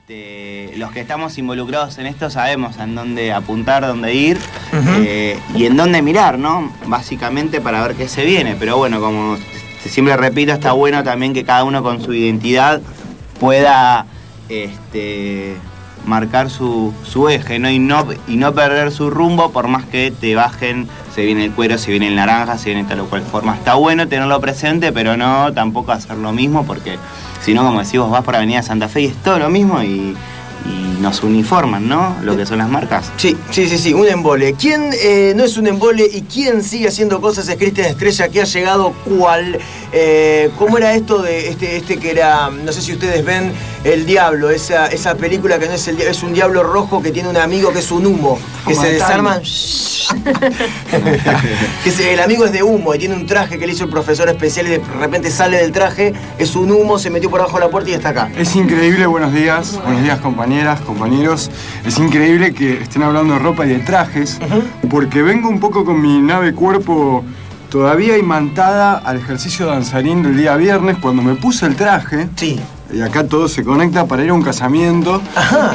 los que estamos involucrados en esto sabemos en dónde apuntar, dónde ir y en dónde mirar, ¿no? Básicamente para ver qué se viene. Pero bueno, como siempre repito, está bueno también que cada uno con su identidad pueda marcar su eje, ¿no? Y no perder su rumbo por más que te bajen, se viene el cuero, se viene el naranja, se viene de tal o cual forma. Está bueno tenerlo presente, pero no tampoco hacer lo mismo, porque si no, como decís, vos vas por Avenida Santa Fe y es todo lo mismo y nos uniforman, ¿no? Lo que son las marcas. Sí, un embole. ¿Quién no es un embole y quién sigue haciendo cosas? Es Cristian Estrella, que ha llegado cual... ¿Cómo era esto de este que era, no sé si ustedes ven, El Diablo, esa película que no es el diablo, es un diablo rojo que tiene un amigo que es un humo, que se desarma... el amigo es de humo y tiene un traje que le hizo el profesor especial y de repente sale del traje, es un humo, se metió por abajo de la puerta y está acá. Es increíble, buenos días compañeras, compañeros. Es increíble que estén hablando de ropa y de trajes, porque vengo un poco con mi nave cuerpo todavía imantada al ejercicio danzarín del día viernes, cuando me puse el traje. Sí. Y acá todo se conecta para ir a un casamiento. Ajá.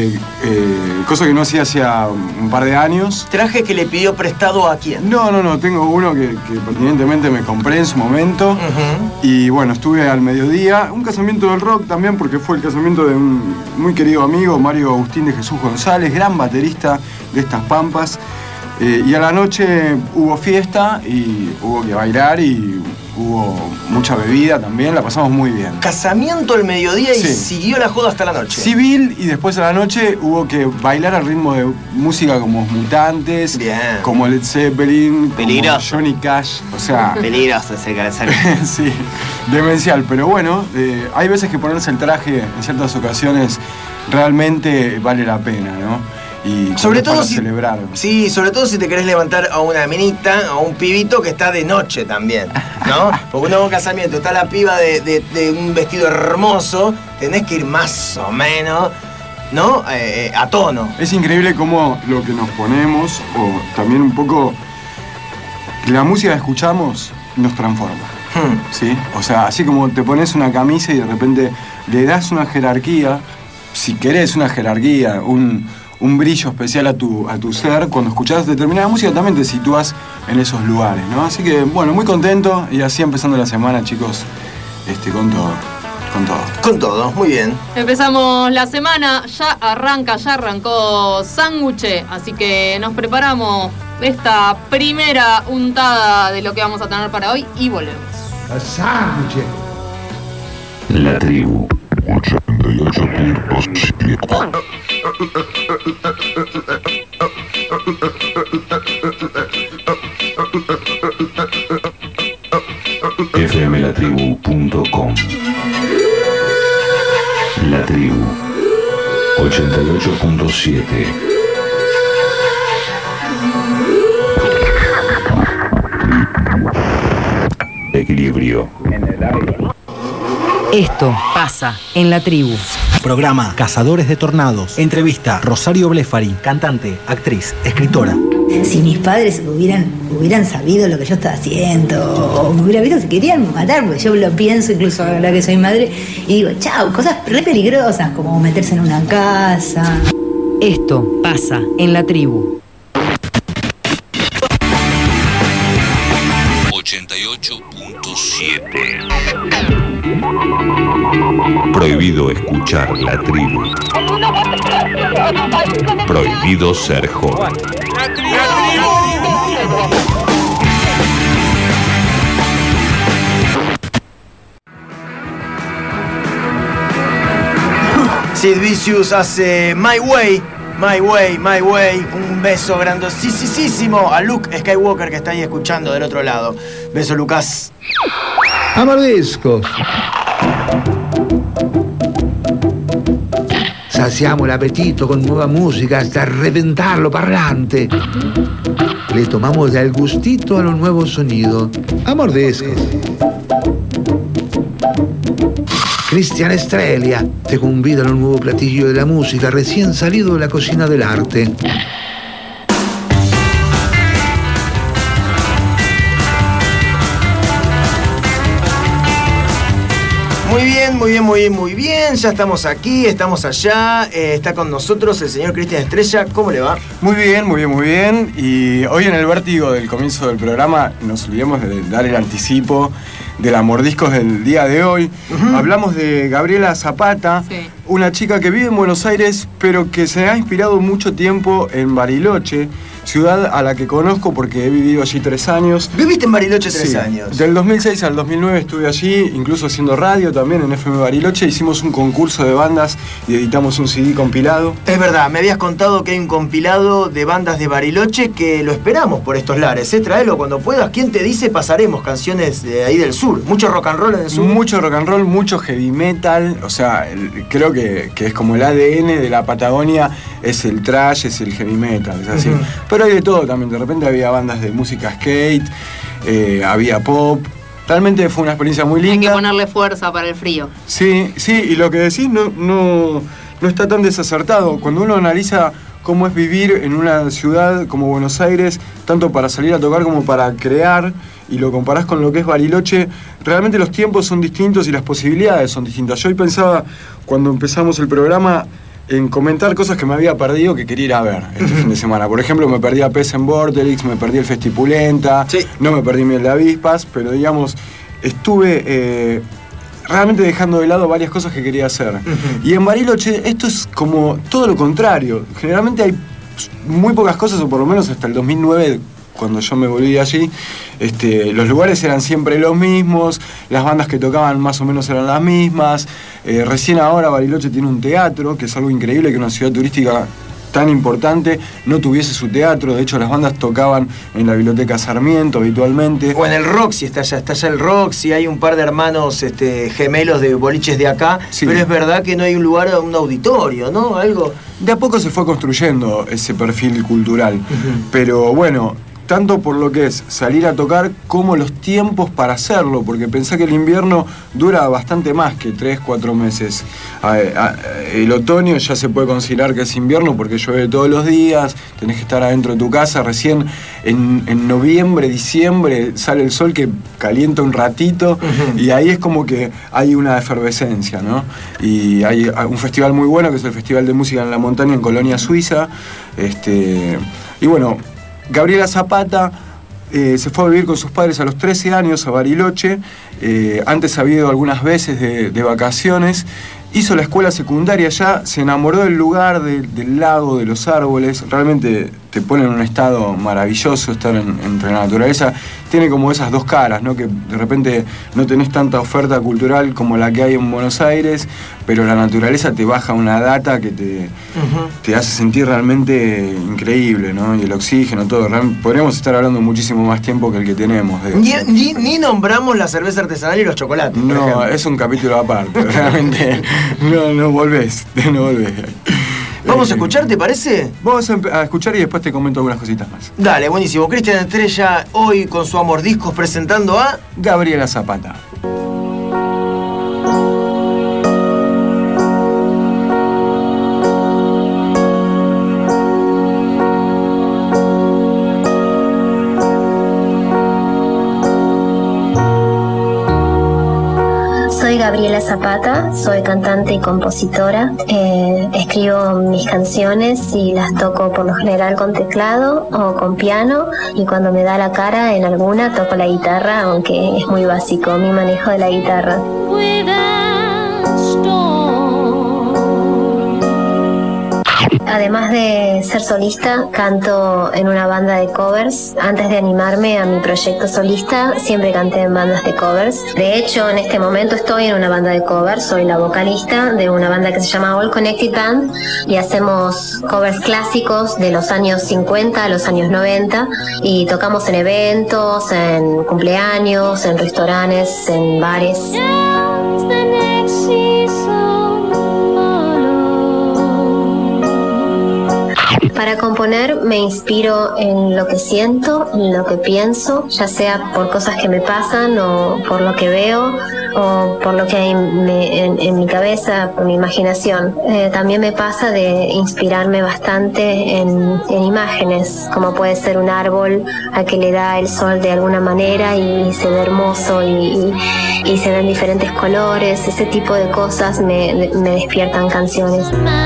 Cosa que no hacía hacía un par de años. ¿Traje que le pidió prestado a quién? No. Tengo uno que pertinentemente me compré en su momento. Y bueno, estuve al mediodía. Un casamiento del rock también, porque fue el casamiento de un muy querido amigo, Mario Agustín de Jesús González, gran baterista de estas pampas. Y a la noche hubo fiesta y hubo que bailar y hubo mucha bebida también, la pasamos muy bien. Casamiento al mediodía y siguió la joda hasta la noche. Civil, y después a la noche hubo que bailar al ritmo de música como Mutantes, como Led Zeppelin, como Johnny Cash, o sea... Peligroso ese carácter. Sí, demencial, pero bueno, hay veces que ponerse el traje en ciertas ocasiones realmente vale la pena, ¿no? Y sobre todo para celebrar. Sí, sobre todo si te querés levantar a una minita, a un pibito que está de noche también, ¿no? Porque uno va a un casamiento, está la piba de un vestido hermoso, tenés que ir más o menos, ¿no? A tono. Es increíble cómo lo que nos ponemos, o también un poco la música que escuchamos, nos transforma. ¿Sí? O sea, así como te pones una camisa y de repente le das una jerarquía, si querés una jerarquía, un brillo especial a tu ser, cuando escuchás determinada música también te sitúas en esos lugares, ¿no? Así que, bueno, muy contento y así empezando la semana, chicos, con todo. Con todo, muy bien. Empezamos la semana, ya arrancó Sándwich, así que nos preparamos esta primera untada de lo que vamos a tener para hoy y volvemos. Sándwich. La tribu 88.7. fmlatribu.com. La tribu 88.7. Equilibrio. Esto pasa en la tribu. Programa Cazadores de Tornados. Entrevista Rosario Blefari, cantante, actriz, escritora. Si mis padres hubieran sabido lo que yo estaba haciendo, o me hubieran visto, se querían matar, porque yo lo pienso incluso ahora que soy madre, y digo, chao, cosas re peligrosas, como meterse en una casa. Esto pasa en la tribu. 88.7. Prohibido escuchar la tribu. Prohibido ser joven. Sid Vicious hace My Way. Un beso grandosísimo a Luke Skywalker, que está ahí escuchando del otro lado. Beso, Lucas. Amardesco. Saciamo el apetito con nueva música hasta reventarlo parlante. Le tomamos el gustito a los nuevos sonidos. Amordesco. Cristian Estrella te convida a un nuevo platillo de la música recién salido de la cocina del arte. Muy bien, muy bien, muy bien, muy bien. Ya estamos aquí, estamos allá. Está con nosotros el señor Cristian Estrella. ¿Cómo le va? Muy bien, muy bien, muy bien. Y hoy en el vértigo del comienzo del programa nos olvidamos de dar el anticipo de la Mordiscos del día de hoy. Hablamos de Gabriela Zapata, una chica que vive en Buenos Aires, pero que se ha inspirado mucho tiempo en Bariloche, ciudad a la que conozco porque he vivido allí 3 años. ¿Viviste en Bariloche 3 años? Del 2006 al 2009 estuve allí, incluso haciendo radio también en FM Bariloche. Hicimos un concurso de bandas y editamos un CD compilado. Es verdad, me habías contado que hay un compilado de bandas de Bariloche que lo esperamos por estos lares. Tráelo cuando puedas. ¿Quién te dice? Pasaremos canciones de ahí del sur. Mucho rock and roll en el sur. Mucho rock and roll, mucho heavy metal. O sea, creo que es como el ADN de la Patagonia, es el thrash, es el heavy metal, es así. Pero hay de todo también, de repente había bandas de música skate, había pop. Realmente fue una experiencia muy linda. Hay que ponerle fuerza para el frío. Sí, y lo que decís no está tan desacertado. Cuando uno analiza cómo es vivir en una ciudad como Buenos Aires, tanto para salir a tocar como para crear, y lo comparás con lo que es Bariloche, realmente los tiempos son distintos y las posibilidades son distintas. Yo hoy pensaba, cuando empezamos el programa, en comentar cosas que me había perdido que quería ir a ver este fin de semana. Por ejemplo, me perdí a Pez en Vorterix, me perdí el Festipulenta, no me perdí Miel de Avispas, pero digamos, estuve realmente dejando de lado varias cosas que quería hacer. Y en Bariloche esto es como todo lo contrario. Generalmente hay muy pocas cosas, o por lo menos hasta el 2009, cuando yo me volví de allí, los lugares eran siempre los mismos, las bandas que tocaban más o menos eran las mismas. Recién ahora Bariloche tiene un teatro, que es algo increíble que una ciudad turística tan importante no tuviese su teatro. De hecho, las bandas tocaban en la Biblioteca Sarmiento habitualmente. O en el Roxy, está allá el Roxy, hay un par de hermanos gemelos de boliches de acá, pero es verdad que no hay un lugar, un auditorio, ¿no? Algo. De a poco se fue construyendo ese perfil cultural, pero bueno, tanto por lo que es salir a tocar como los tiempos para hacerlo, porque pensá que el invierno dura bastante más que 3-4 meses. El otoño ya se puede considerar que es invierno porque llueve todos los días, tenés que estar adentro de tu casa. Recién en noviembre, diciembre sale el sol que calienta un ratito, y ahí es como que hay una efervescencia, ¿no? Y hay un festival muy bueno que es el Festival de Música en la Montaña en Colonia, Suiza. Y bueno, Gabriela Zapata se fue a vivir con sus padres a los 13 años a Bariloche. Antes había ido algunas veces de vacaciones. Hizo la escuela secundaria allá, se enamoró del lugar, del lago, de los árboles. Realmente te pone en un estado maravilloso estar entre la naturaleza. Tiene como esas dos caras, ¿no? Que de repente no tenés tanta oferta cultural como la que hay en Buenos Aires, pero la naturaleza te baja una data que te hace sentir realmente increíble, ¿no? Y el oxígeno, todo. Podríamos estar hablando muchísimo más tiempo que el que tenemos. Ni nombramos la cerveza artesanal y los chocolates. No, es un capítulo aparte. Realmente no volvés. ¿Vamos a escuchar, te parece? Vamos a escuchar y después te comento algunas cositas más. Dale, buenísimo. Cristian Estrella hoy con su Mordiscos presentando a Gabriela Zapata. Soy Gabriela Zapata, soy cantante y compositora. Escribo mis canciones y las toco por lo general con teclado o con piano, y cuando me da la cara en alguna toco la guitarra, aunque es muy básico mi manejo de la guitarra. Además de ser solista, canto en una banda de covers. Antes de animarme a mi proyecto solista, siempre canté en bandas de covers. De hecho, en este momento estoy en una banda de covers. Soy la vocalista de una banda que se llama All Connected Band y hacemos covers clásicos de los años 50 a los años 90 y tocamos en eventos, en cumpleaños, en restaurantes, en bares. Para componer me inspiro en lo que siento, en lo que pienso, ya sea por cosas que me pasan o por lo que veo o por lo que hay en mi cabeza, por mi imaginación. También me pasa de inspirarme bastante en imágenes, como puede ser un árbol al que le da el sol de alguna manera y se ve hermoso y se ven diferentes colores. Ese tipo de cosas me despiertan canciones.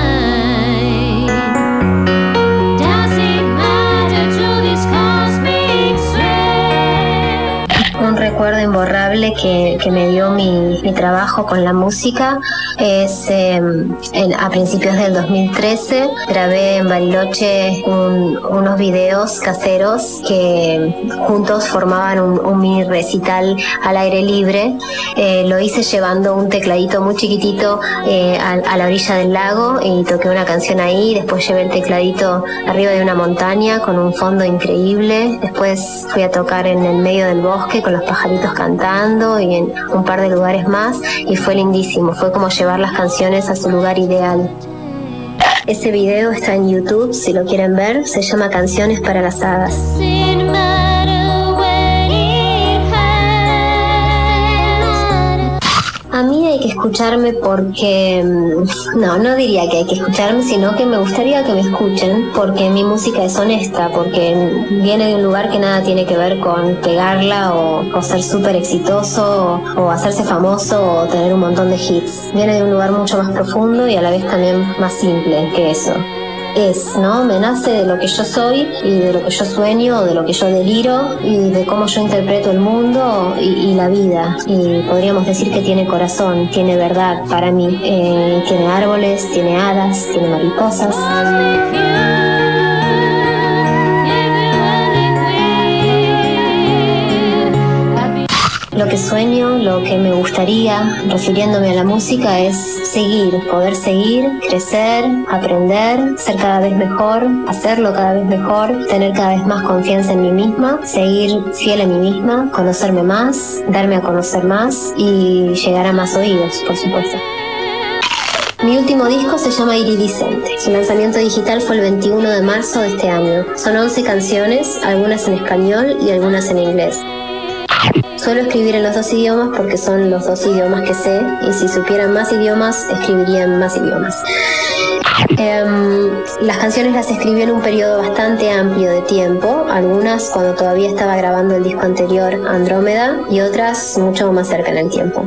Un recuerdo imborrable que me dio mi trabajo con la música es a principios del 2013 grabé en Bariloche unos videos caseros que juntos formaban un mini recital al aire libre. Lo hice llevando un tecladito muy chiquitito a la orilla del lago y toqué una canción ahí. Después llevé el tecladito arriba de una montaña con un fondo increíble. Después fui a tocar en el medio del bosque con los pajaritos cantando y en un par de lugares más, y fue lindísimo. Fue como llevar las canciones a su lugar ideal. Ese video está en YouTube, si lo quieren ver. Se llama Canciones para las Hadas. A mí hay que escucharme porque... No diría que hay que escucharme, sino que me gustaría que me escuchen, porque mi música es honesta, porque viene de un lugar que nada tiene que ver con pegarla o ser súper exitoso o hacerse famoso o tener un montón de hits. Viene de un lugar mucho más profundo y a la vez también más simple que eso. Me nace de lo que yo soy y de lo que yo sueño, de lo que yo deliro y de cómo yo interpreto el mundo y la vida. Y podríamos decir que tiene corazón, tiene verdad para mí. Tiene árboles, tiene hadas, tiene mariposas. Lo que sueño, lo que me gustaría, refiriéndome a la música, es poder seguir, crecer, aprender, ser cada vez mejor, hacerlo cada vez mejor, tener cada vez más confianza en mí misma, seguir fiel a mí misma, conocerme más, darme a conocer más y llegar a más oídos, por supuesto. Mi último disco se llama Iridiscente. Su lanzamiento digital fue el 21 de marzo de este año. Son 11 canciones, algunas en español y algunas en inglés. Suelo escribir en los dos idiomas porque son los dos idiomas que sé, y si supieran más idiomas, escribiría en más idiomas. Las canciones las escribí en un periodo bastante amplio de tiempo, algunas cuando todavía estaba grabando el disco anterior, Andrómeda, y otras mucho más cerca en el tiempo.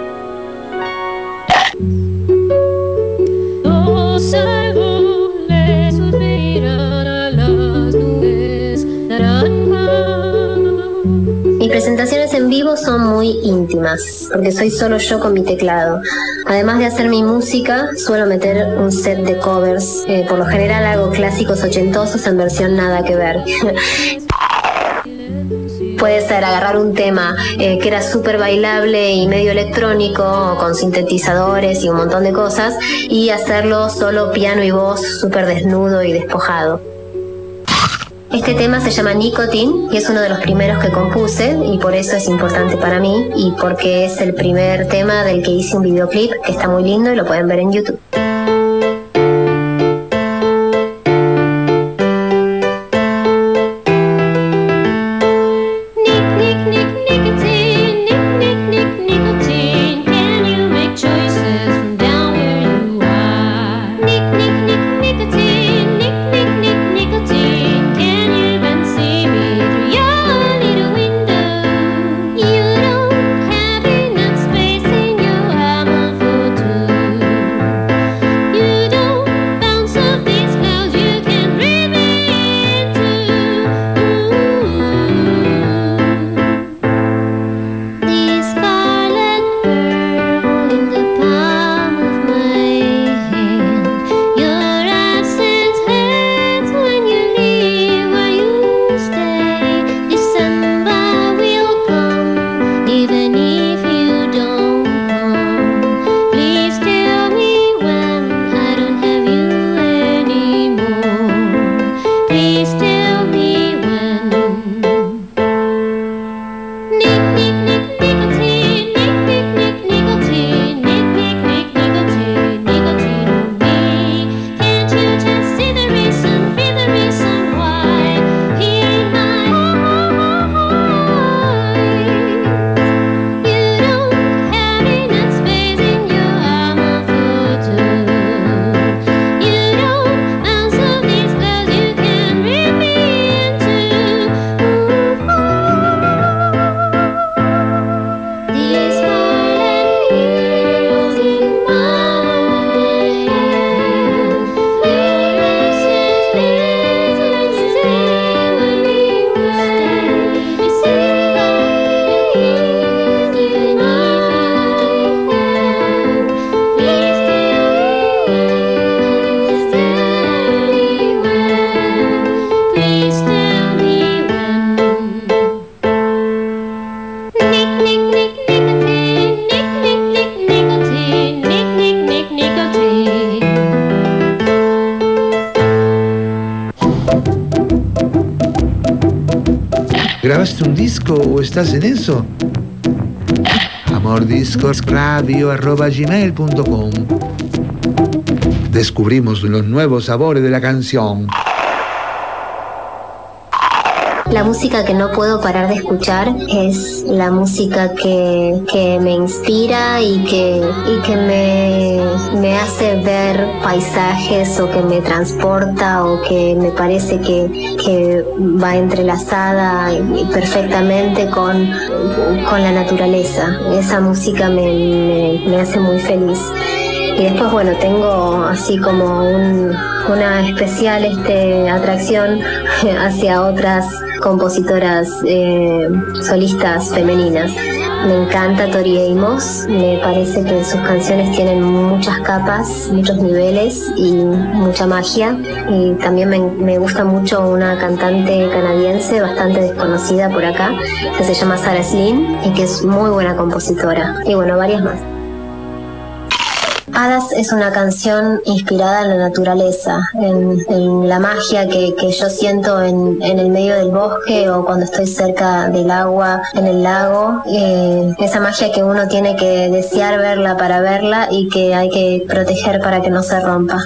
Mis presentaciones en vivo son muy íntimas, porque soy solo yo con mi teclado. Además de hacer mi música, suelo meter un set de covers. Por lo general hago clásicos ochentosos en versión nada que ver. Puede ser agarrar un tema que era súper bailable y medio electrónico, con sintetizadores y un montón de cosas, y hacerlo solo piano y voz, súper desnudo y despojado. Este tema se llama Nicotine y es uno de los primeros que compuse, y por eso es importante para mí y porque es el primer tema del que hice un videoclip que está muy lindo y lo pueden ver en YouTube. ¿Grabaste un disco o estás en eso? amordiscosradio@gmail.com. Descubrimos los nuevos sabores de la canción. La música que no puedo parar de escuchar es la música que me inspira y que me hace ver paisajes, o que me transporta, o que me parece que va entrelazada perfectamente con la naturaleza. Esa música me hace muy feliz. Y después, bueno, tengo así como una especial atracción hacia otras compositoras solistas femeninas. Me encanta Tori Amos, me parece que sus canciones tienen muchas capas, muchos niveles y mucha magia. Y también me gusta mucho una cantante canadiense bastante desconocida por acá, que se llama Sarah Slin y que es muy buena compositora. Y bueno, varias más. Hadas es una canción inspirada en la naturaleza, en la magia que yo siento en el medio del bosque, o cuando estoy cerca del agua, en el lago. Esa magia que uno tiene que desear verla para verla y que hay que proteger para que no se rompa.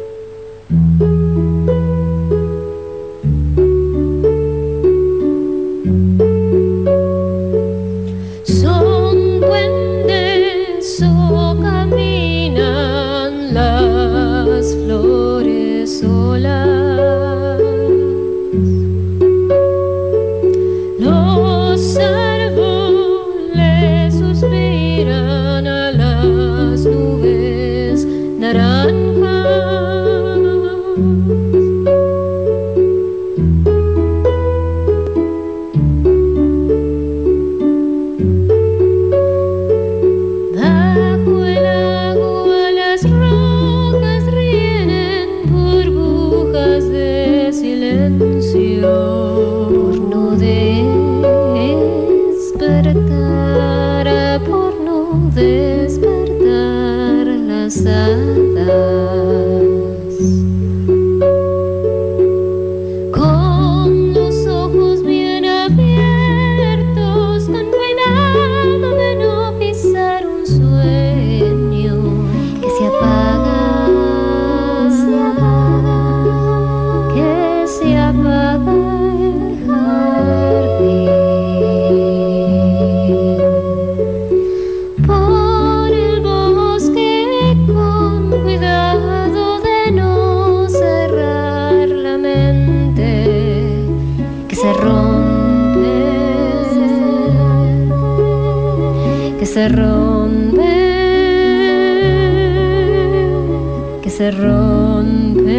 Se rompe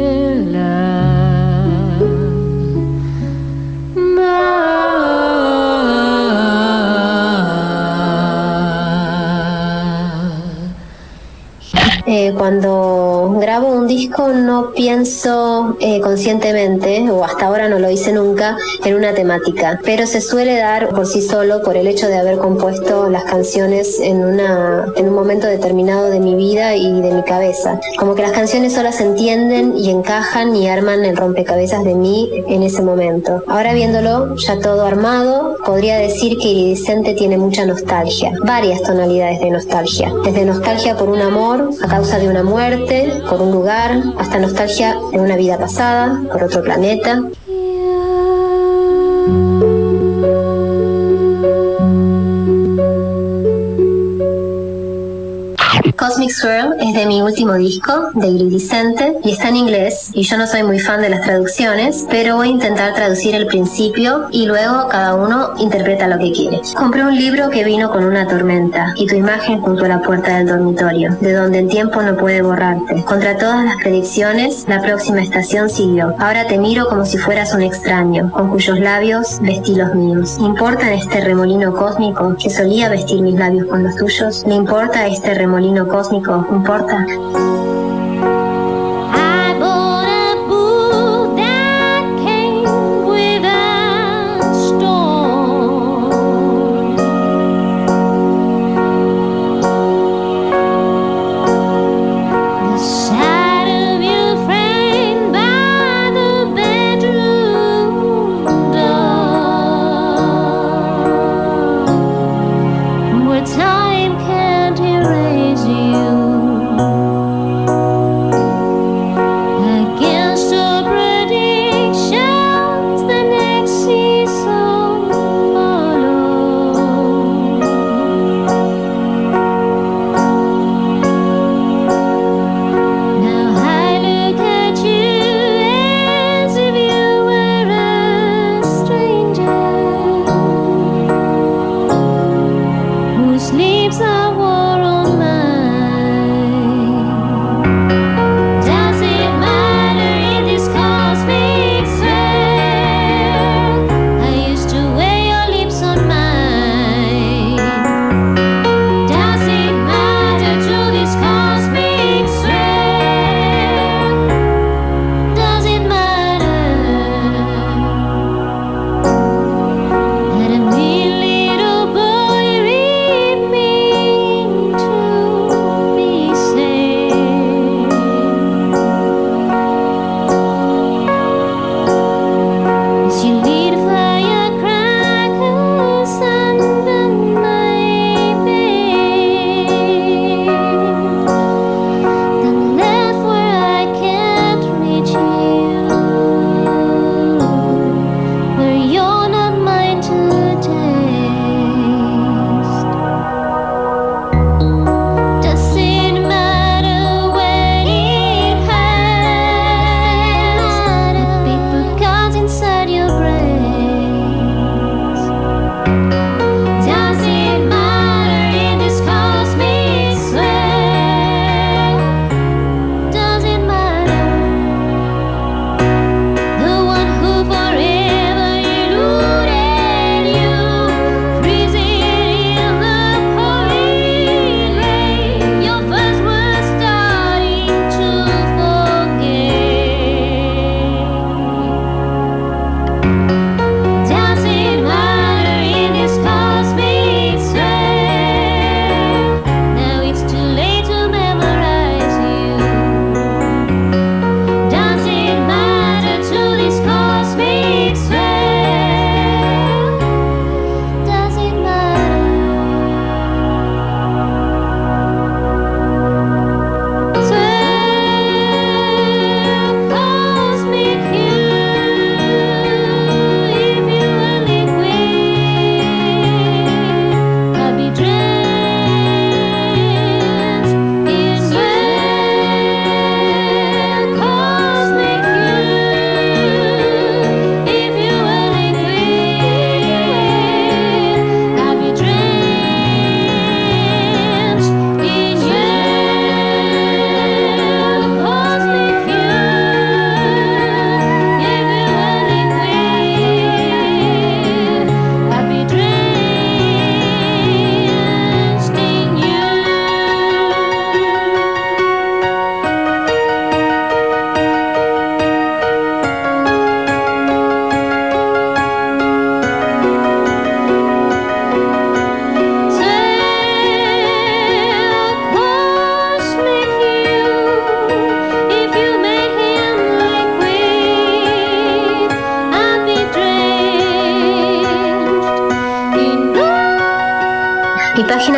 la Cuando grabo un disco no pienso conscientemente, o hasta ahora no lo hice nunca, en una temática, pero se suele dar por sí solo por el hecho de haber compuesto las canciones en un momento determinado de mi vida y de mi cabeza. Como que las canciones solas se entienden y encajan y arman el rompecabezas de mí en ese momento. Ahora viéndolo ya todo armado, podría decir que Iridiscente tiene mucha nostalgia, varias tonalidades de nostalgia, desde nostalgia por un amor a causa de una muerte, por un lugar, hasta nostalgia de una vida pasada, por otro planeta. Cosmic Swirl es de mi último disco, de Iridiscente, y está en inglés, y yo no soy muy fan de las traducciones, pero voy a intentar traducir el principio y luego cada uno interpreta lo que quiere. Compré un libro que vino con una tormenta y tu imagen junto a la puerta del dormitorio, de donde el tiempo no puede borrarte. Contra todas las predicciones, la próxima estación siguió. Ahora te miro como si fueras un extraño, con cuyos labios vestí los míos. ¿Importa este remolino cósmico que solía vestir mis labios con los tuyos? ¿Le importa este remolino cósmico? ¿Importa?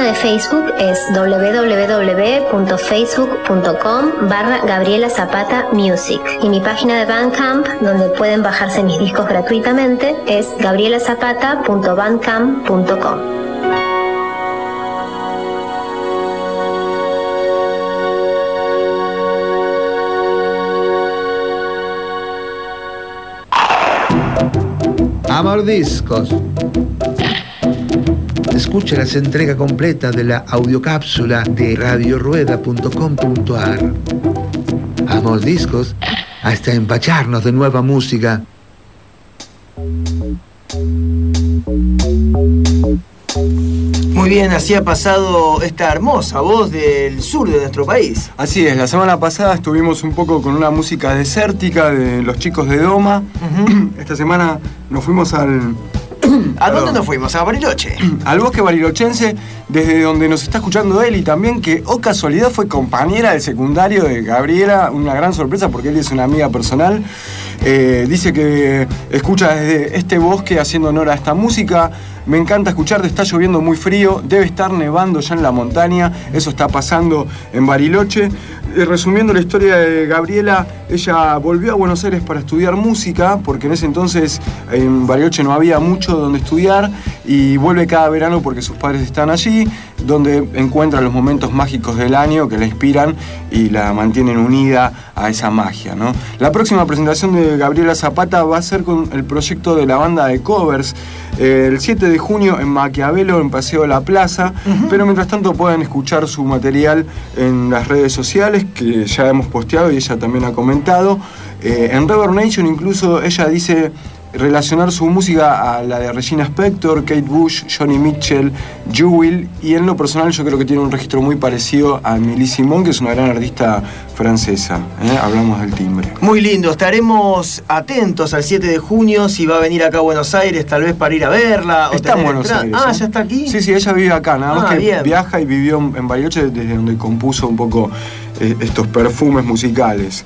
de Facebook es www.facebook.com/Gabriela Zapata Music y mi página de Bandcamp, donde pueden bajarse mis discos gratuitamente, es gabrielazapata.bandcamp.com. Amor Discos. Escucha las entregas completas de la audiocápsula de radiorueda.com.ar. Amor Discos, hasta empacharnos de nueva música. Muy bien, así ha pasado esta hermosa voz del sur de nuestro país. Así es, la semana pasada estuvimos un poco con una música desértica de los chicos de Doma. Esta semana nos fuimos al... ¿A dónde nos fuimos? A Bariloche. Al bosque barilochense, desde donde nos está escuchando Eli también, que, oh casualidad, fue compañera del secundario de Gabriela, una gran sorpresa porque él es una amiga personal. Dice que escucha desde este bosque haciendo honor a esta música. Me encanta escucharte, está lloviendo muy frío, debe estar nevando ya en la montaña, eso está pasando en Bariloche. Resumiendo la historia de Gabriela, ella volvió a Buenos Aires para estudiar música, porque en ese entonces en Bariloche no había mucho donde estudiar, y vuelve cada verano porque sus padres están allí, donde encuentra los momentos mágicos del año que la inspiran y la mantienen unida a esa magia, ¿no? La próxima presentación de Gabriela Zapata va a ser con el proyecto de la banda de covers, el 7 de junio en Maquiavelo, en Paseo de la Plaza, pero mientras tanto pueden escuchar su material en las redes sociales, que ya hemos posteado y ella también ha comentado. En Reverb Nation incluso ella dice relacionar su música a la de Regina Spektor, Kate Bush, Johnny Mitchell, Jewel, y en lo personal yo creo que tiene un registro muy parecido a Amélie Simon, que es una gran artista francesa. Hablamos del timbre. Muy lindo, estaremos atentos al 7 de junio, si va a venir acá a Buenos Aires, tal vez para ir a verla. Está en Buenos Aires. Ah, ¿ya está aquí? Sí, ella vive acá, nada más que bien. Viaja y vivió en Bariloche, desde donde compuso un poco estos perfumes musicales.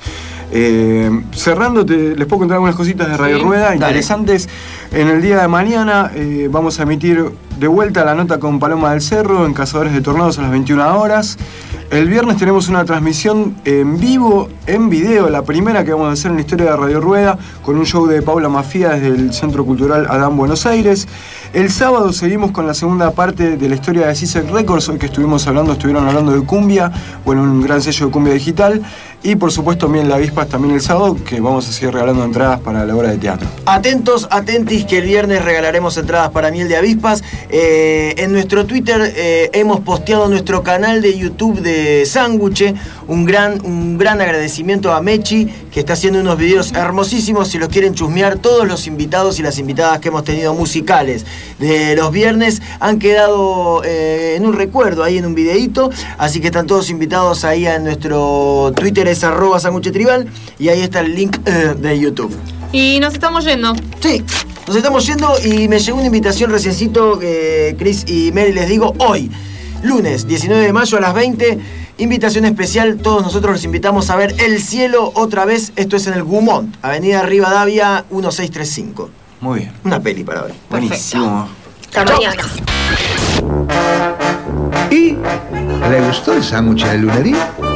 Cerrando, les puedo contar algunas cositas de Radio Rueda interesantes. En el día de mañana vamos a emitir de vuelta la nota con Paloma del Cerro en Cazadores de Tornados a las 21 horas. El viernes tenemos una transmisión en vivo, en video, la primera que vamos a hacer en la historia de Radio Rueda, con un show de Paula Mafia desde el Centro Cultural Adán Buenos Aires. El sábado seguimos con la segunda parte de la historia de CISEC Records, hoy que estuvieron hablando de cumbia, bueno, un gran sello de cumbia digital, y por supuesto Miel de Avispas también el sábado, que vamos a seguir regalando entradas para la obra de teatro. Atentos, atentis, que el viernes regalaremos entradas para Miel de Avispas. En nuestro Twitter hemos posteado nuestro canal de YouTube de Sándwich. Un gran agradecimiento a Mechi, que está haciendo unos videos hermosísimos. Si los quieren chusmear, todos los invitados y las invitadas que hemos tenido musicales de los viernes han quedado en un recuerdo ahí en un videíto, así que están todos invitados ahí en nuestro Twitter, es @sanguchetribal, y ahí está el link de YouTube. Y nos estamos yendo. Sí, nos estamos yendo, y me llegó una invitación reciencito, Chris y Mary, les digo, hoy, lunes 19 de mayo a las 20, invitación especial, todos nosotros los invitamos a ver El Cielo otra vez. Esto es en el Gumont, Avenida Rivadavia 1635. Muy bien. Una peli para ver. Buenísimo. Hasta mañana. ¿Y le gustó el sándwich de lunería?